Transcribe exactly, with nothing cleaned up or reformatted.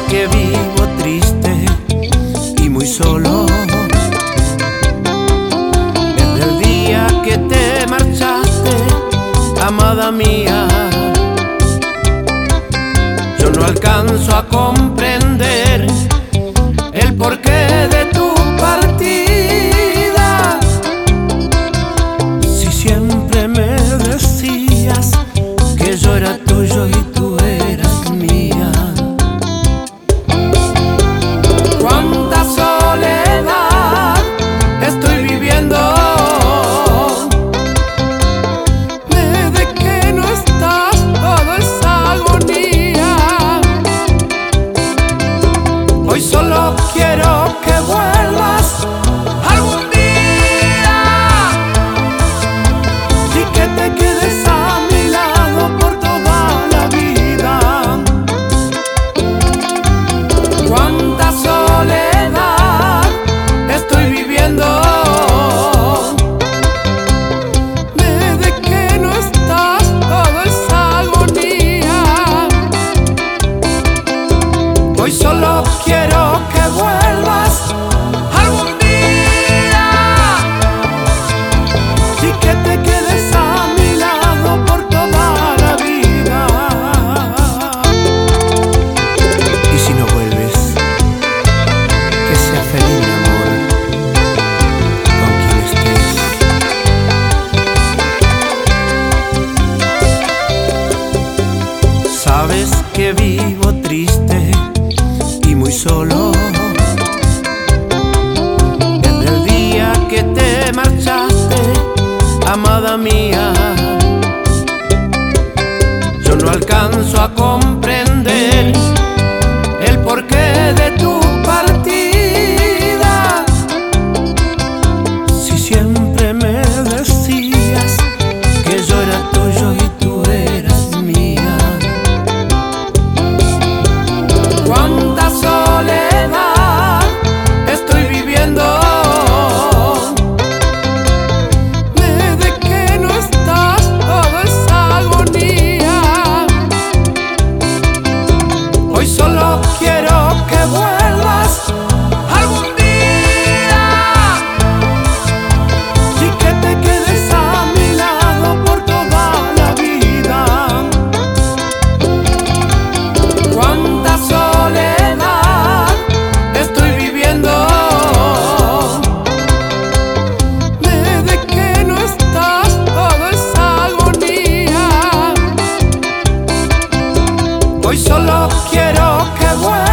que vivo triste y muy solo. Desde el día que te marchaste, amada mía, yo no alcanzo a comprender el porqué de tu partida. Si siempre me decías que yo era tuyo y tú eras mía. Cuánta soledad estoy viviendo desde que no estás, todo es agonía. Hoy solo quiero que vuelvas algún día y que te quedes a mi lado por toda la vida. Cuánta soledad estoy viviendo desde que no estás, todo es agonía. Hoy solo quiero que vuelvas algún día y que te quedes a mi lado por toda la vida. Y si no vuelves, que sea feliz mi amor con quien estés. Sabes que vivo triste y muy solo. Desde el día que te marchaste, amada mía, yo no alcanzo a comprender el porqué de tu partida. Si siempre me decías que yo era tuyo y tú eras mía. Cuánta soledad estoy viviendo desde que no estás, todo es agonía. Hoy solo quiero que vuelvas algún día y que te quedes a mi lado por toda la vida. Cuánta soledad estoy viviendo desde que no estás, todo es agonía. Hoy solo quiero que vuelvas